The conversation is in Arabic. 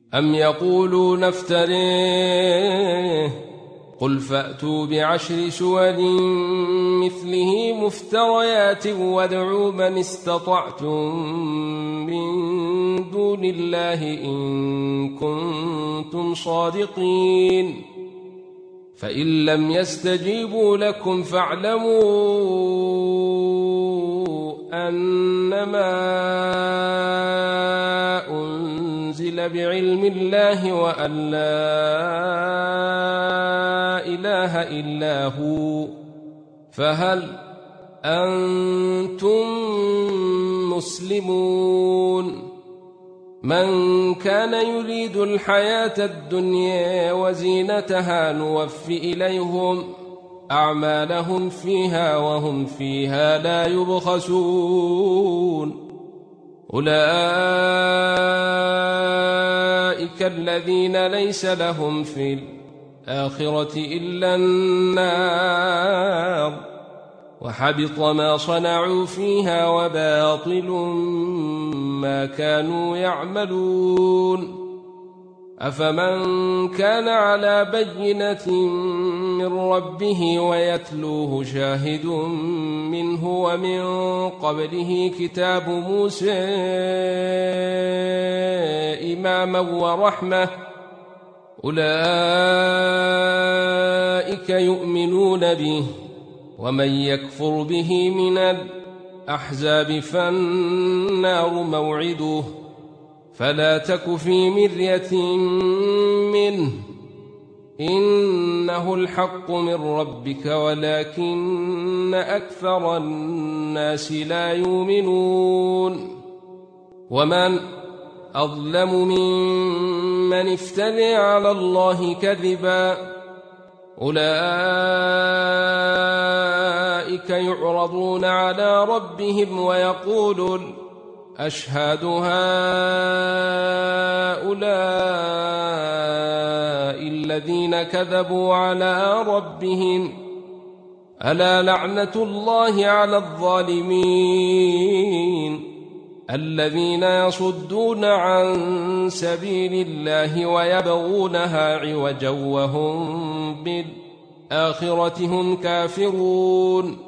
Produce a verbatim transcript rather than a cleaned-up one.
أم يقولون افتريه قل فأتوا بعشر سور مثله مفتريات وادعوا من استطعتم من دون الله إن كنتم صادقين فإن لم يستجيبوا لكم فاعلموا أنما أنزل بعلم الله وأن لا إله إلا هو فهل أنتم مسلمون من كان يريد الحياة الدنيا وزينتها نوفي إليهم أعمالهم فيها وهم فيها لا يبخسون أولئك الذين ليس لهم في الآخرة إلا النار وحبط ما صنعوا فيها وباطل ما كانوا يعملون أفمن كان على بينة من ربه ويتلوه شاهد منه ومن قبله كتاب موسى إماما ورحمة أولئك يؤمنون به ومن يكفر به من الأحزاب فالنار موعده فلا تك في مرية منه إنه الحق من ربك ولكن أكثر الناس لا يؤمنون ومن أظلم ممن افترى على الله كذبا أولئك يعرضون على ربهم ويقول أشهد هؤلاء الذين كذبوا على ربهم ألا لعنة الله على الظالمين الذين يصدون عن سبيل الله ويبغونها عوجا وهم بالآخرة هم كافرون